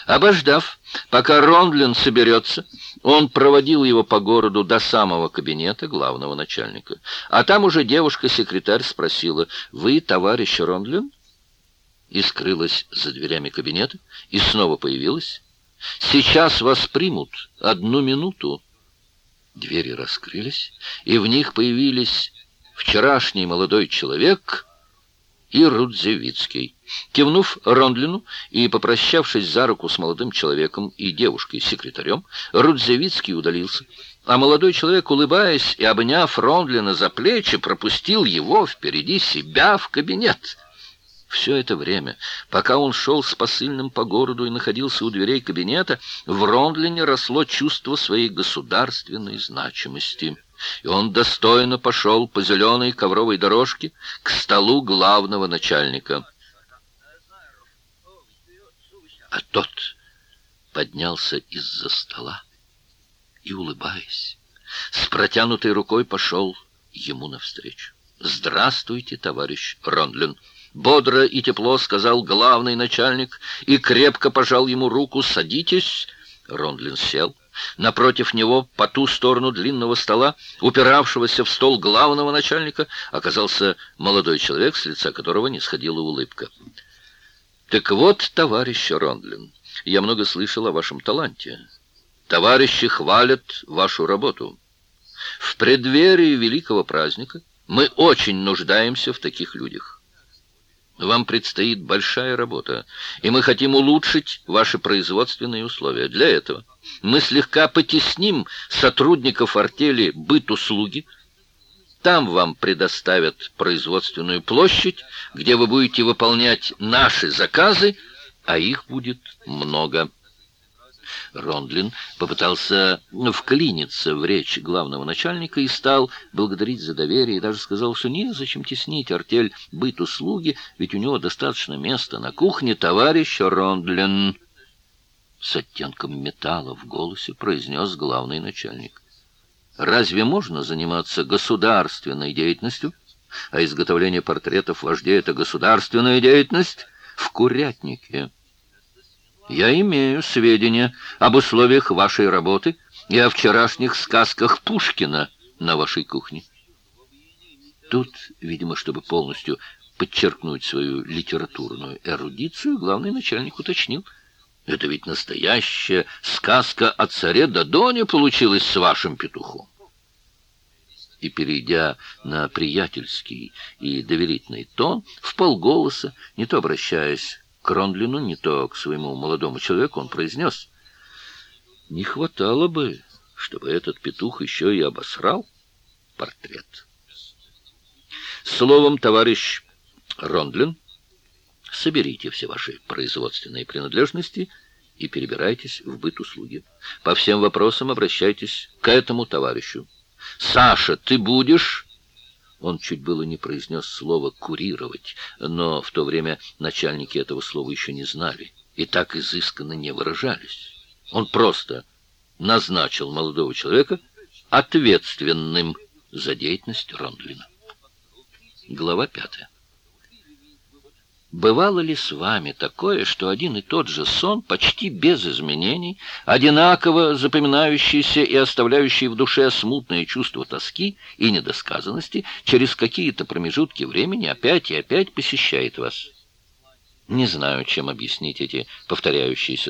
Обождав, пока Рондлин соберется, он проводил его по городу до самого кабинета главного начальника. А там уже девушка-секретарь спросила: «Вы товарищ Рондлин?» И скрылась за дверями кабинета, и снова появилась: «Сейчас вас примут. 1 минуту». Двери раскрылись, и в них появились вчерашний молодой человек и Рудзевицкий. Кивнув Рондлину и попрощавшись за руку с молодым человеком и девушкой-секретарем, Рудзевицкий удалился, а молодой человек, улыбаясь и обняв Рондлина за плечи, пропустил его впереди себя в кабинет. Все это время, пока он шел с посыльным по городу и находился у дверей кабинета, в Рондлине росло чувство своей государственной значимости. И он достойно пошел по зеленой ковровой дорожке к столу главного начальника. А тот поднялся из-за стола и, улыбаясь, с протянутой рукой пошел ему навстречу. «Здравствуйте, товарищ Рондлин!» Бодро и тепло сказал главный начальник и крепко пожал ему руку. «Садитесь». Рондлин сел. Напротив него, по ту сторону длинного стола, упиравшегося в стол главного начальника, оказался молодой человек, с лица которого не сходила улыбка. «Так вот, товарищ Рондлин, я много слышал о вашем таланте. Товарищи хвалят вашу работу. В преддверии великого праздника мы очень нуждаемся в таких людях. Вам предстоит большая работа, и мы хотим улучшить ваши производственные условия. Для этого мы слегка потесним сотрудников артели «Быт-услуги». Там вам предоставят производственную площадь, где вы будете выполнять наши заказы, а их будет много. Рондлин попытался вклиниться в речь главного начальника и стал благодарить за доверие, и даже сказал, что незачем теснить артель «Быт-услуги», ведь у него достаточно места на кухне. «Товарищ Рондлин», с оттенком металла в голосе произнес главный начальник, «разве можно заниматься государственной деятельностью, а изготовление портретов вождей — это государственная деятельность, в курятнике? Я имею сведения об условиях вашей работы и о вчерашних сказках Пушкина на вашей кухне». Тут, видимо, чтобы полностью подчеркнуть свою литературную эрудицию, главный начальник уточнил: «Это ведь настоящая сказка о царе Додоне получилась с вашим петухом». И, перейдя на приятельский и доверительный тон, вполголоса, не то обращаясь к Рондлину, не то к своему молодому человеку, он произнес: «Не хватало бы, чтобы этот петух еще и обосрал портрет. Словом, товарищ Рондлин, соберите все ваши производственные принадлежности и перебирайтесь в Быт-услуги. По всем вопросам обращайтесь к этому товарищу. Саша, ты будешь...» Он чуть было не произнес слово «курировать», но в то время начальники этого слова еще не знали и так изысканно не выражались. Он просто назначил молодого человека ответственным за деятельность Рондлина. Глава 5. Бывало ли с вами такое, что один и тот же сон, почти без изменений, одинаково запоминающийся и оставляющий в душе смутное чувство тоски и недосказанности, через какие-то промежутки времени опять и опять посещает вас? Не знаю, чем объяснить эти повторяющиеся